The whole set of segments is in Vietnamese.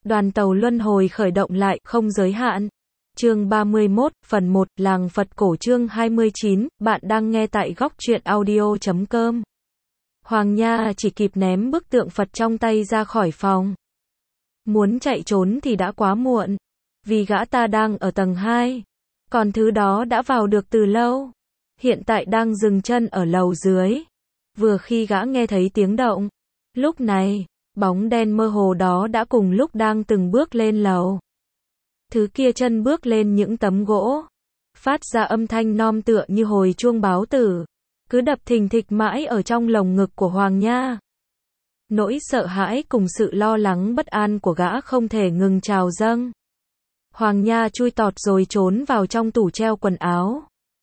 Đoàn tàu luân hồi khởi động lại, không giới hạn. Chương 31, phần 1, Làng Phật Cổ chương 29, bạn đang nghe tại góc truyện audio.com. Hoàng Nha chỉ kịp ném bức tượng Phật trong tay ra khỏi phòng. Muốn chạy trốn thì đã quá muộn, vì gã ta đang ở tầng 2. Còn thứ đó đã vào được từ lâu. Hiện tại đang dừng chân ở lầu dưới. Vừa khi gã nghe thấy tiếng động, lúc này, bóng đen mơ hồ đó đã cùng lúc đang từng bước lên lầu. Thứ kia chân bước lên những tấm gỗ, phát ra âm thanh non tựa như hồi chuông báo tử, cứ đập thình thịch mãi ở trong lồng ngực của Hoàng Nha. Nỗi sợ hãi cùng sự lo lắng bất an của gã không thể ngừng trào dâng. Hoàng Nha chui tọt rồi trốn vào trong tủ treo quần áo.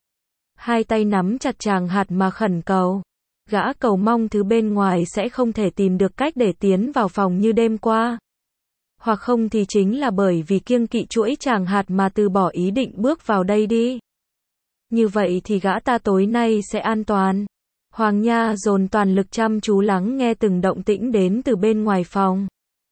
Hai tay nắm chặt tràng hạt mà khẩn cầu. Gã cầu mong thứ bên ngoài sẽ không thể tìm được cách để tiến vào phòng như đêm qua. Hoặc không thì chính là bởi vì kiêng kỵ chuỗi tràng hạt mà từ bỏ ý định bước vào đây đi. Như vậy thì gã ta tối nay sẽ an toàn. Hoàng Nha dồn toàn lực chăm chú lắng nghe từng động tĩnh đến từ bên ngoài phòng.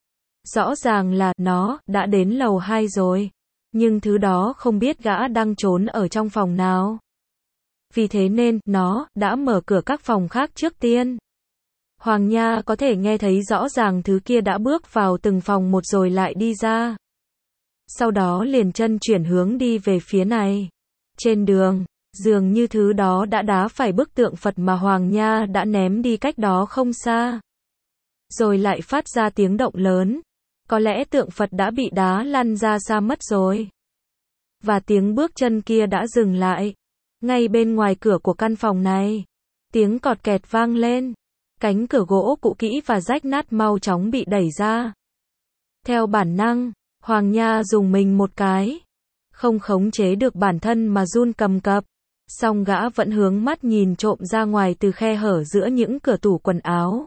Rõ ràng là nó đã đến lầu 2 rồi. Nhưng thứ đó không biết gã đang trốn ở trong phòng nào. Vì thế nên, nó đã mở cửa các phòng khác trước tiên. Hoàng Nha có thể nghe thấy rõ ràng thứ kia đã bước vào từng phòng một rồi lại đi ra. Sau đó liền chân chuyển hướng đi về phía này. Trên đường, dường như thứ đó đã đá phải bức tượng Phật mà Hoàng Nha đã ném đi cách đó không xa. Rồi lại phát ra tiếng động lớn. Có lẽ tượng Phật đã bị đá lăn ra xa mất rồi. Và tiếng bước chân kia đã dừng lại. Ngay bên ngoài cửa của căn phòng này, tiếng cọt kẹt vang lên. Cánh cửa gỗ cũ kỹ và rách nát mau chóng bị đẩy ra. Theo bản năng, Hoàng Nha dùng mình một cái. Không khống chế được bản thân mà run cầm cập. Song gã vẫn hướng mắt nhìn trộm ra ngoài từ khe hở giữa những cửa tủ quần áo.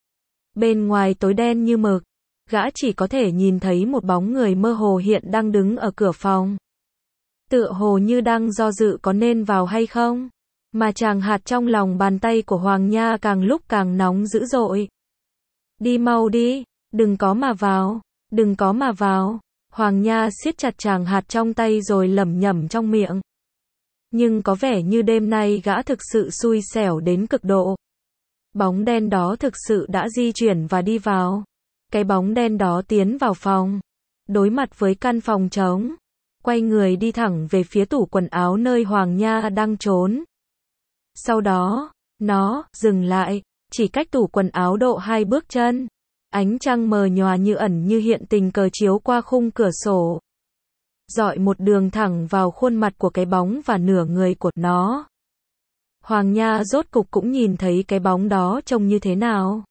Bên ngoài tối đen như mực, gã chỉ có thể nhìn thấy một bóng người mơ hồ hiện đang đứng ở cửa phòng. Tựa hồ như đang do dự có nên vào hay không. Mà tràng hạt trong lòng bàn tay của Hoàng Nha càng lúc càng nóng dữ dội. Đi mau đi, đừng có mà vào, đừng có mà vào. Hoàng Nha siết chặt tràng hạt trong tay rồi lẩm nhẩm trong miệng. Nhưng có vẻ như đêm nay gã thực sự xui xẻo đến cực độ. Bóng đen đó thực sự đã di chuyển và đi vào. Cái bóng đen đó tiến vào phòng, đối mặt với căn phòng trống. Quay người đi thẳng về phía tủ quần áo nơi Hoàng Nha đang trốn. Sau đó, nó dừng lại, chỉ cách tủ quần áo độ 2 bước chân. Ánh trăng mờ nhòa như ẩn như hiện tình cờ chiếu qua khung cửa sổ. Dọi một đường thẳng vào khuôn mặt của cái bóng và nửa người của nó. Hoàng Nha rốt cục cũng nhìn thấy cái bóng đó trông như thế nào.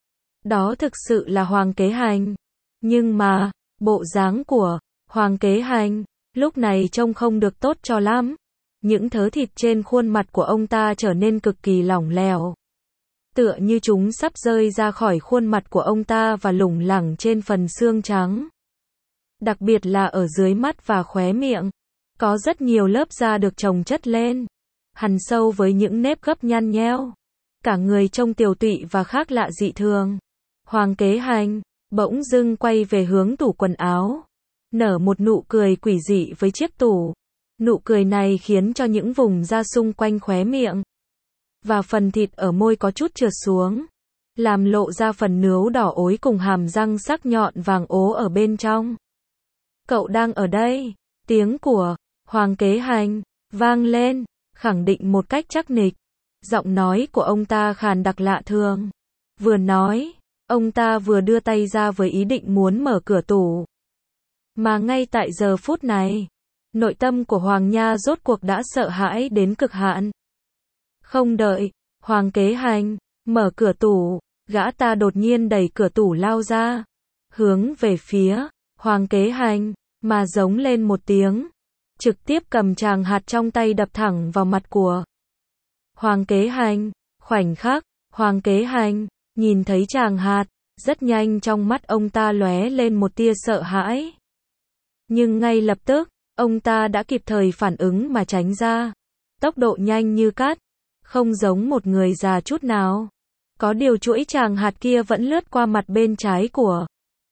Đó thực sự là Hoàng Kế Hành. Nhưng mà, bộ dáng của Hoàng Kế Hành lúc này trông không được tốt cho lắm. Những thớ thịt trên khuôn mặt của ông ta trở nên cực kỳ lỏng lẻo. Tựa như chúng sắp rơi ra khỏi khuôn mặt của ông ta và lủng lẳng trên phần xương trắng. Đặc biệt là ở dưới mắt và khóe miệng. Có rất nhiều lớp da được chồng chất lên. Hằn sâu với những nếp gấp nhăn nheo. Cả người trông tiều tụy và khác lạ dị thường. Hoàng Kế Hành bỗng dưng quay về hướng tủ quần áo. Nở một nụ cười quỷ dị với chiếc tủ. Nụ cười này khiến cho những vùng da xung quanh khóe miệng và phần thịt ở môi có chút trượt xuống, làm lộ ra phần nướu đỏ ối cùng hàm răng sắc nhọn vàng ố ở bên trong. Cậu đang ở đây. Tiếng của Hoàng Kế Hành vang lên, khẳng định một cách chắc nịch. Giọng nói của ông ta khàn đặc lạ thường. Vừa nói, ông ta vừa đưa tay ra với ý định muốn mở cửa tủ. Mà ngay tại giờ phút này, nội tâm của Hoàng Nha rốt cuộc đã sợ hãi đến cực hạn. Không đợi Hoàng Kế Hành mở cửa tủ, gã ta đột nhiên đẩy cửa tủ lao ra, hướng về phía Hoàng Kế Hành, mà giống lên một tiếng, trực tiếp cầm tràng hạt trong tay đập thẳng vào mặt của Hoàng Kế Hành. Khoảnh khắc, Hoàng Kế Hành nhìn thấy tràng hạt, rất nhanh trong mắt ông ta lóe lên một tia sợ hãi. Nhưng ngay lập tức, ông ta đã kịp thời phản ứng mà tránh ra. Tốc độ nhanh như cát, không giống một người già chút nào. Có điều chuỗi tràng hạt kia vẫn lướt qua mặt bên trái của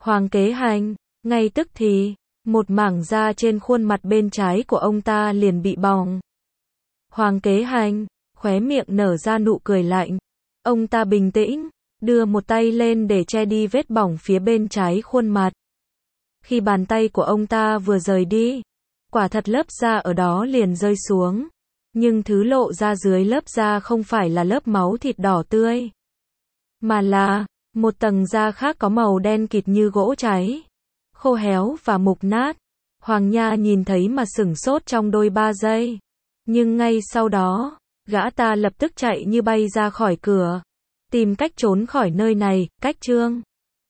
Hoàng Kế Hành, ngay tức thì, một mảng da trên khuôn mặt bên trái của ông ta liền bị bỏng. Hoàng Kế Hành, khóe miệng nở ra nụ cười lạnh. Ông ta bình tĩnh, đưa một tay lên để che đi vết bỏng phía bên trái khuôn mặt. Khi bàn tay của ông ta vừa rời đi, quả thật lớp da ở đó liền rơi xuống. Nhưng thứ lộ ra dưới lớp da không phải là lớp máu thịt đỏ tươi, mà là một tầng da khác có màu đen kịt như gỗ cháy, khô héo và mục nát. Hoàng Nha nhìn thấy mà sửng sốt trong đôi 3 giây. Nhưng ngay sau đó, gã ta lập tức chạy như bay ra khỏi cửa, tìm cách trốn khỏi nơi này. Cách chương